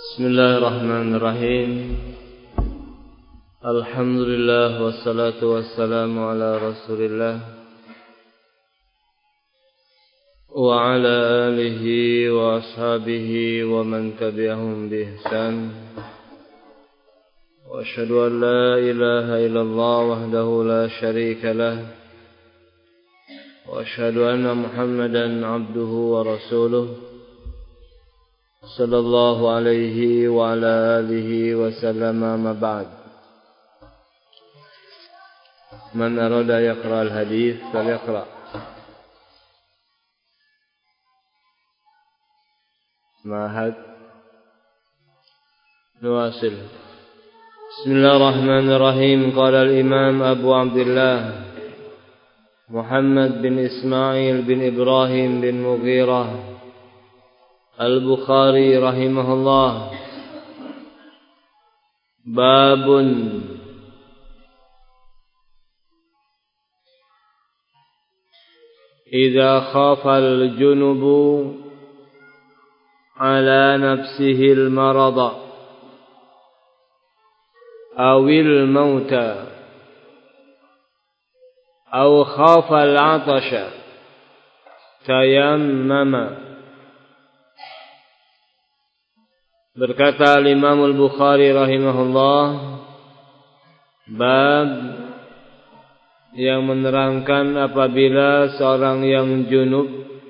Bismillahirrahmanirrahim. Alhamdulillah wassalatu wassalamu ala Rasulillah wa ala alihi wa ashabihi wa man tabi'ahum bi ihsan. Wa asyhadu an la ilaha illallah wahdahu la syarika lah. Wa asyhadu anna Muhammadan abduhu wa rasuluh sallallahu alaihi wa ala alihi wa sallama ma ba'd. Man arada yaqra al-hadith falyaqra. Mahad nuwasil. Bismillahirrahmanirrahim. Qala al-imam Abu Abdullah Muhammad bin Ismail bin Ibrahim bin Mughirah Al-Bukhari rahimahullah. Babun idza khafa al-junubu ala nafsihi al-marada awil mauta aw khafa al-'atasha tayammama. Berkata Imam Al-Bukhari rahimahullah, bab yang menerangkan apabila seorang yang junub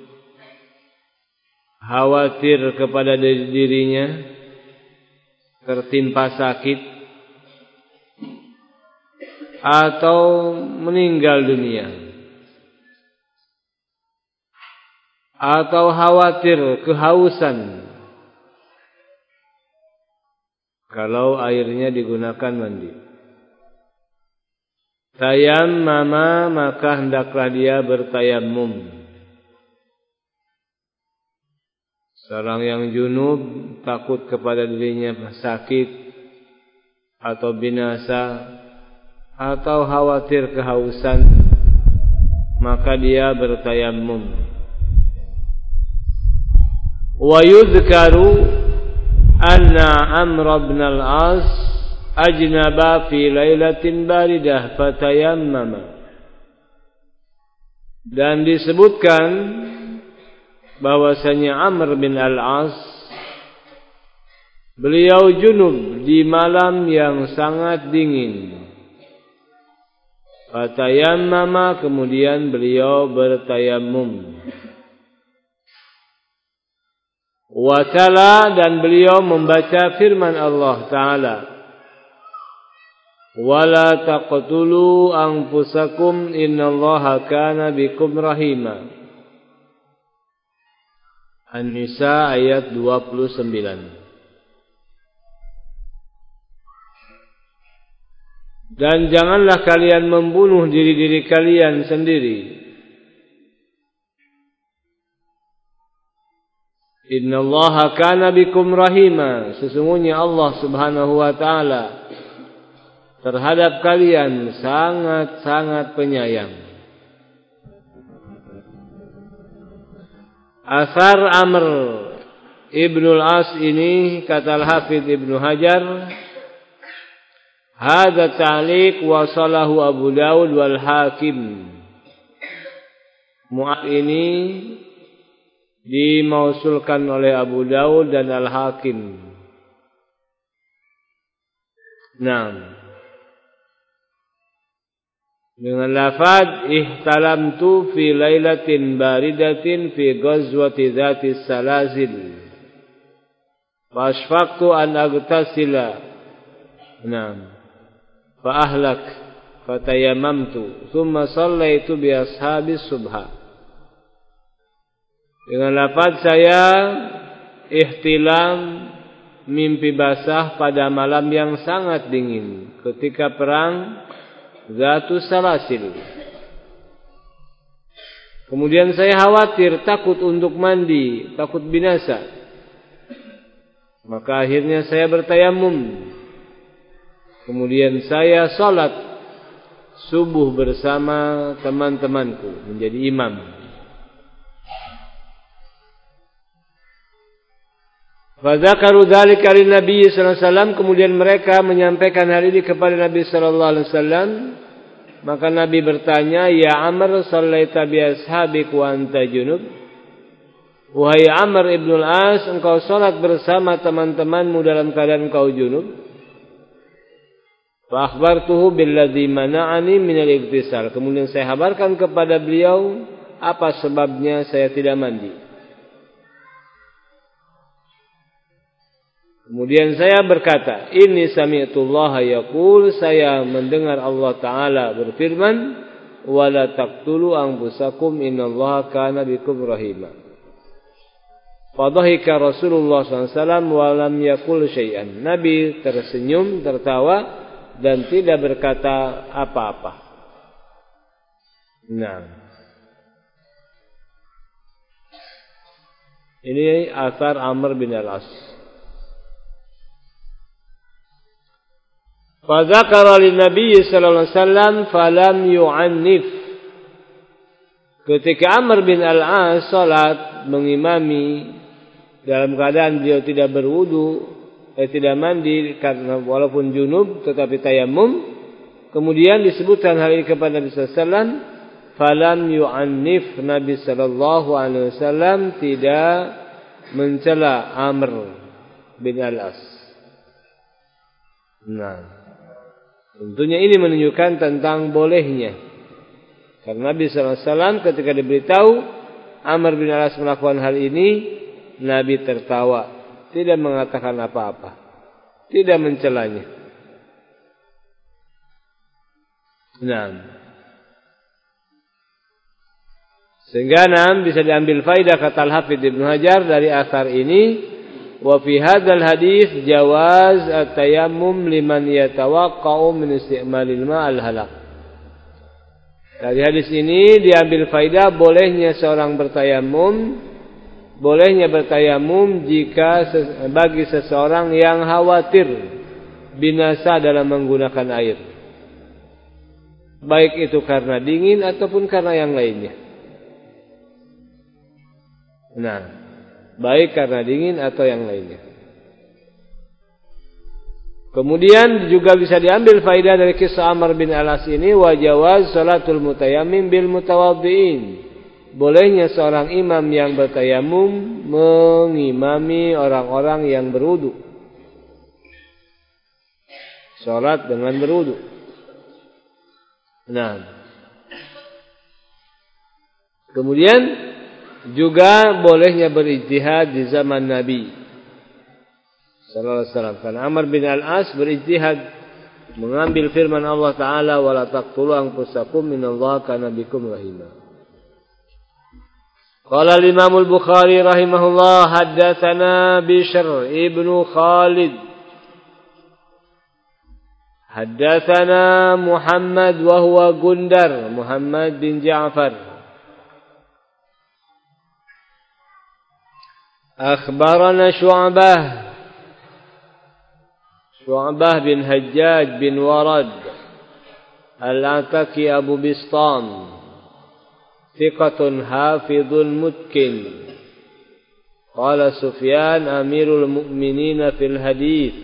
khawatir kepada dirinya tertimpa sakit atau meninggal dunia, atau khawatir kehausan kalau airnya digunakan mandi. Tayammama, maka hendaklah dia bertayammum. Seorang yang junub takut kepada dirinya sakit atau binasa atau khawatir kehausan, maka dia bertayammum. Wa yudhkaru anna Amr bin al-As ajnaba fi lailatin baridah fatayammama. Dan disebutkan bahwasanya Amr bin al-As beliau junub di malam yang sangat dingin. Fatayammama, kemudian beliau bertayammum. Watala, dan beliau membaca firman Allah Ta'ala, wala taqtulu anfusakum innallaha kana bikum rahima. An-Nisa ayat 29. Dan janganlah kalian membunuh diri-diri kalian sendiri. Innallaha kana bikum rahima, sesungguhnya Allah Subhanahu wa taala terhadap kalian sangat-sangat penyayang. Asar Amr ibnul As ini, kata Al-Hafidh Ibnu Hajar, hadza ta'liq wasalahu Abu Dawud wal Hakim. Mu'ad ini dimausulkan oleh Abu Dawud dan Al-Hakim. Naam. Dengan lafaz ihtalamtu fi lailatin baridatin fi ghazwati dzati salazil. Fashfaqtu an aghtasila. Naam. Fa ahlak fatayammamtu thumma shallaitu bi ashabis subha. Dengan lafaz saya ihtilam, mimpi basah pada malam yang sangat dingin ketika perang Zatus Salasil. Kemudian saya khawatir, takut untuk mandi, takut binasa. Maka akhirnya saya bertayammum. Kemudian saya salat subuh bersama teman-temanku, menjadi imam. Fadzakaru dzalika lin Nabi sallallahu alaihi wasallam, kemudian mereka menyampaikan hal ini kepada Nabi sallallahu alaihi wasallam. Maka Nabi bertanya, "Ya Amr, shallaita bi ashabik wa anta junub?" Wahai Amr ibn al-As, engkau salat bersama teman-temanmu dalam keadaan engkau junub? Fa akhbartuhu billadzi mana'ani min al-igtisal. Kemudian saya kabarkan kepada beliau apa sebabnya saya tidak mandi. Kemudian saya berkata, "Inni sami'tullaha yaqul," saya mendengar Allah Ta'ala berfirman, "Wa la taqtulu anfusakum innallaha kana bikum rahima." Fadhahika Rasulullah SAW wa lam yaqul syai'an. Nabi tersenyum, tertawa dan tidak berkata apa-apa. Nah, ini athar Amr bin al-As. Fadzakara lin-nabiy sallallahu alaihi wasallam falam yu'annif. Ketika Amr bin al-As salat mengimami dalam keadaan beliau tidak berwudu, tidak mandi karena walaupun junub tetapi tayamum, kemudian disebutkan hal ini kepada Nabi sallallahu alaihi wasallam, falam yu'annif, Nabi sallallahu alaihi wasallam tidak mencela Amr bin al-As. Nah, tentunya ini menunjukkan tentang bolehnya. Karena Nabi sallallahu alaihi wasallam ketika diberitahu Amr bin al-As melakukan hal ini, Nabi tertawa, tidak mengatakan apa-apa, tidak mencelanya. Nah, sehingga bisa diambil faidah kata Al-Hafidz Ibnu Hajar dari asar ini, wa fi hadzal hadits jawaz at-tayammum liman yatawaqqa'u min isti'malil ma'al halaq. Dari hadis ini diambil faidah bolehnya seorang bertayamum, bolehnya bertayamum jika bagi seseorang yang khawatir binasa dalam menggunakan air, baik itu karena dingin ataupun karena yang lainnya. Nah, baik karena dingin atau yang lainnya. Kemudian juga bisa diambil faidah dari kisah Amr bin al-As ini, wa jawaz salatul mutayammim bil mutawaddiin. Bolehnya seorang imam yang bertayamum mengimami orang-orang yang berwudu. Salat dengan berwudu. Nah, kemudian juga bolehnya berijtihad di zaman Nabi sallallahu alaihi wasallam. Karena Amr bin al-As berijtihad mengambil firman Allah Ta'ala, wa la taqtulu anfusakum innallaha kana bikum rahima. Qala al-Imam al-Bukhari rahimahullah, haddatsana Bishr ibnu Khalid, haddatsana Muhammad wa huwa Gundar, Muhammad bin Ja'far, akhbarana Syu'bah bin Hajjaj bin Warad al-Ataki Abu Bistam, thiqatun hafidhun mutkin. Qala Sufyan amirul mu'minin fil hadith,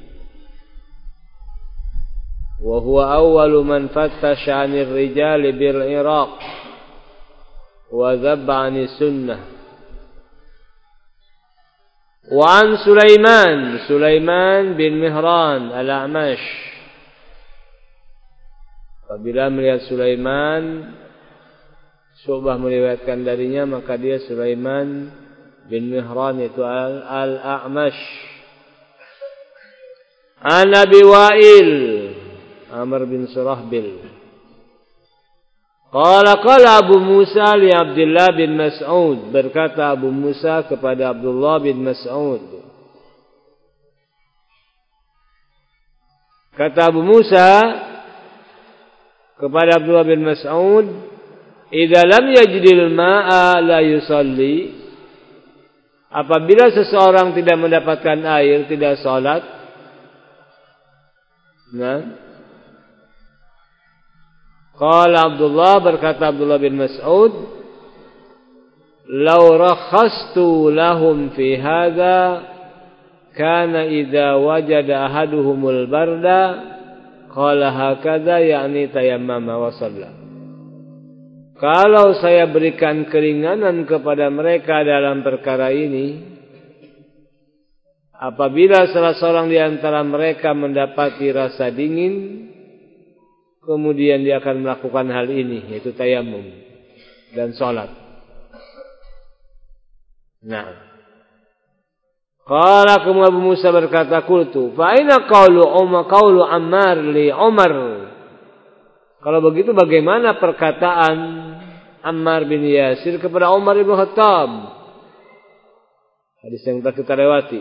wa huwa awwalu man fattasha 'anil rijal bil Iraq wa dhabba 'anis sunnah. Wa an Sulaiman bin Mihran al-A'mash. Apabila melihat Sulaiman, Syu'bah meriwayatkan darinya, maka dia Sulaiman bin Mihran, itu al-A'mash. An Abi Wa'il, Amr bin Surahbil. Qala Abu Musa li Abdullah bin Mas'ud, berkata Abu Musa kepada Abdullah bin Mas'ud. Kata Abu Musa kepada Abdullah bin Mas'ud, idza lam yajidil ma'a la yusalli. Apabila seseorang tidak mendapatkan air, tidak salat. Nah, qala Abdullah, berkata Abdullah bin Mas'ud, law rakhastu lahum fi hadza kana idza wajada ahaduhumul barda qala hakadha yakni tayammama wa shalla. Kalau saya berikan keringanan kepada mereka dalam perkara ini, apabila salah seorang di antara mereka mendapati rasa dingin, kemudian dia akan melakukan hal ini, yaitu tayammum dan salat. Nah, qala kemudian Abu Musa berkata, qultu fa aina qaulu Ammar li Umar. Kalau begitu bagaimana perkataan Ammar bin Yasir kepada Umar bin Khattab? Hadis yang telah kita lewati.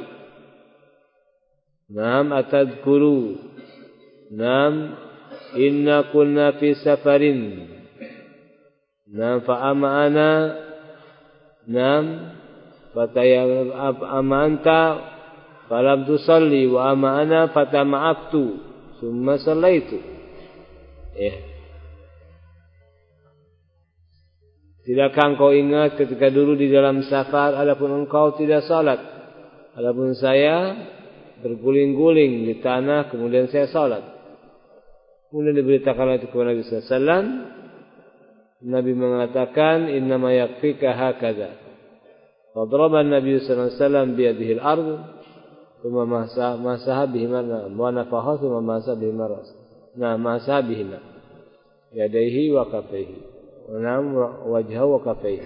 Naam atadkuru. Naam inna kunna fi safarin. Naam fa ama ana. Naam fataya ama anta falam tusalli wa ama ana fatama'aftu summa sallaitu. Ya. Tidakkah engkau ingat ketika dulu di dalam safar, adapun engkau tidak salat, adapun saya berguling-guling di tanah, kemudian saya salat. Kemudian diberitakan itu kepada Nabi sallallahu alaihi wasallam. Nabi mengatakan, innama yakfika hakadha. Fadraba Nabi sallallahu alaihi wasallam biyadihi al-ard, thumma masaha bihima wa nafaha thumma masaha bihima ras. Nah, masaha bihima yadayhi wa kaffayhi. Nam wajhahu wa kaffayhi.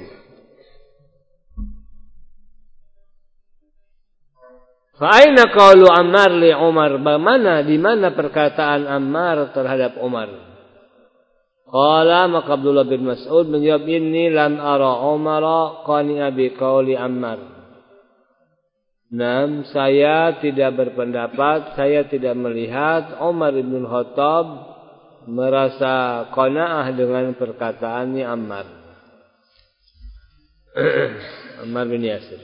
Fa aina qaulu Ammar li Umar? Di mana perkataan Ammar terhadap Umar? Qala maka Abdullah bin Mas'ud menjawab, inni lam ara Umar qani'a bi qauli Ammar. Nam, saya tidak berpendapat, saya tidak melihat Umar bin Khattab merasa qanaah dengan perkataannya Ammar. Ammar bin Yasir.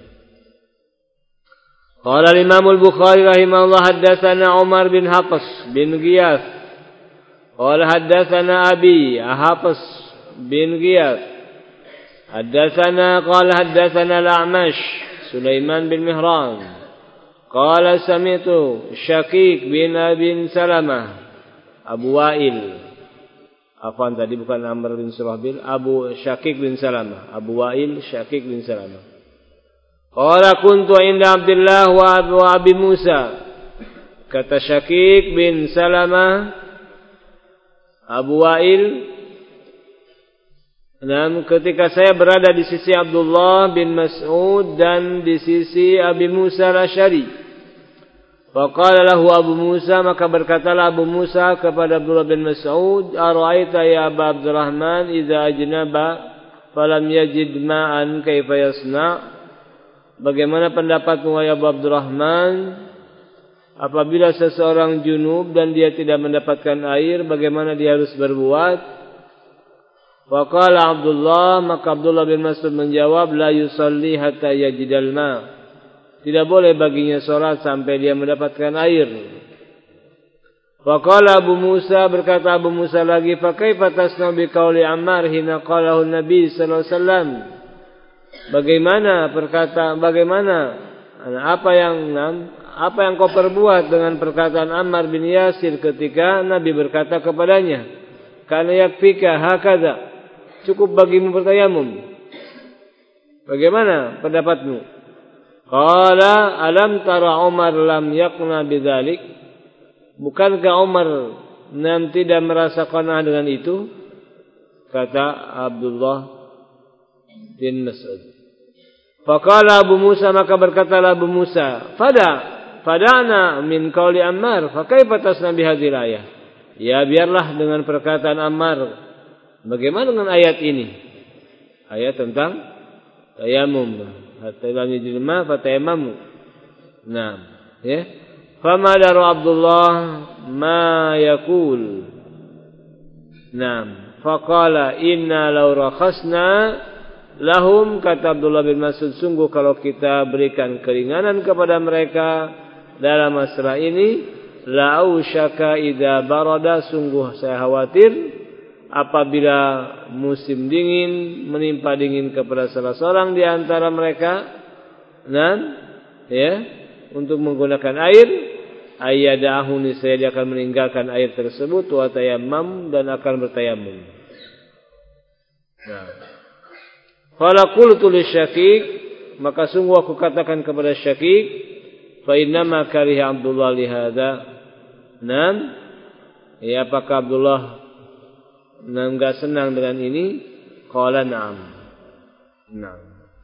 Qala al-Imam al-Bukhari rahimahullah haddatsana Umar bin Hafs bin Ghiyath. Qala haddatsana Abi Hafs bin Ghiyath. Haddatsana al-A'mash Sulaiman bin Mihran. Qala sami'tu Syakik bin Abi Salamah Abu Wa'il. Afwan, tadi bukan Amr bin Surahbil, Abu Syakik bin Salamah. Abu Wa'il Syakik bin Salamah. Qala kuntu inda Abdullah wa Abi Musa. Kata Syakik bin Salamah, Abu Wa'il, dan ketika saya berada di sisi Abdullah bin Mas'ud dan di sisi Abi Musa al-Asy'ari. Faqala lahu Abu Musa, maka berkatalah Abu Musa kepada Abdullah bin Mas'ud, ara'aita ya Aba Abdurrahman idza ajnaba falam yajid ma'an kaifa yasna? Bagaimana pendapatmu wahai Abu Abdurrahman, apabila seseorang junub dan dia tidak mendapatkan air, bagaimana dia harus berbuat? Faqala Abdullah, maka Abdullah bin Mas'ud menjawab, la yusalli hatta yajidal ma'. Tidak boleh baginya sholat sampai dia mendapatkan air. Faqala Abu Musa, berkata Abu Musa lagi, fa kaifa tasna'u bi qauli Ammar hina qalahu Nabi sallallahu alaihi wasallam? Bagaimana apa yang kau perbuat dengan perkataan Ammar bin Yasir ketika Nabi berkata kepadanya, kana yakfika hakadha, cukup bagimu bertayamum. Bagaimana pendapatmu? Qala alam tara Umar lam yaqna bidzalik? Bukankah Umar tidak merasa qanaah dengan itu? Kata Abdullah bin Mas'ud. Faqala Abu Musa, maka berkatalah Abu Musa, fada'na min qauli Ammar, fa kaifa tasna bi hadhihi ayah? Ya, biarlah dengan perkataan Ammar. Bagaimana dengan ayat ini? Ayat tentang tayamum. Hatta lam yajid ma fatayammamu. Nah, ya. Fama daru Abdullah ma yaqul. Naam. Faqala inna law rakhasna lahum, kata Abdullah bin Mas'ud, sungguh kalau kita berikan keringanan kepada mereka dalam masalah ini, la ausyaka idza barada, sungguh saya khawatir apabila musim dingin menimpa dingin kepada salah seorang di antara mereka, dan ya, untuk menggunakan air, ayyadahu niscaya dia akan meninggalkan air tersebut, wa tayammam dan akan bertayamum. Nah, qala qultu lisyakik, maka sungguh aku katakan kepada Syakik, fa innama kariha Abdullah li hadza. Nam, ya apakah Abdullah enggak senang dengan ini? Qala na'am. Nah.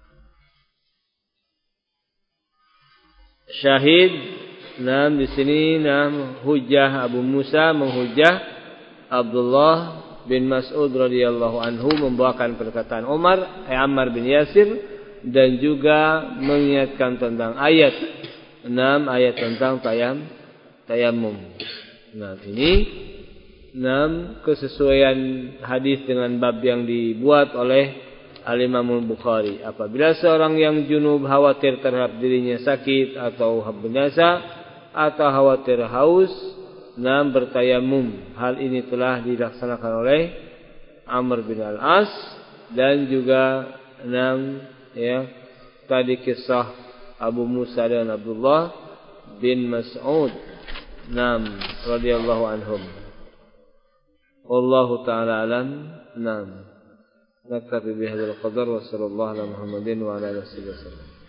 Syahid, nam di sini nam hujjah Abu Musa menghujjah Abdullah bin Mas'ud radhiyallahu anhu membawakan perkataan Ammar bin Yasir dan juga mengingatkan tentang ayat 6 ayat tentang tayammum. Nah, ini 6 kesesuaian hadis dengan bab yang dibuat oleh Al-Imam Al-Bukhari. Apabila seorang yang junub khawatir terhadap dirinya sakit atau binasa atau khawatir haus, bertayamum. Hal ini telah dilaksanakan oleh Amr bin Al-As dan juga tadi kisah Abu Musa dan Abdullah bin Mas'ud radhiyallahu anhum. Wallahu ta'ala alam. Naktafi bihadzal qadar wa sallallahu ala Muhammadin wa ala alihi wasallam.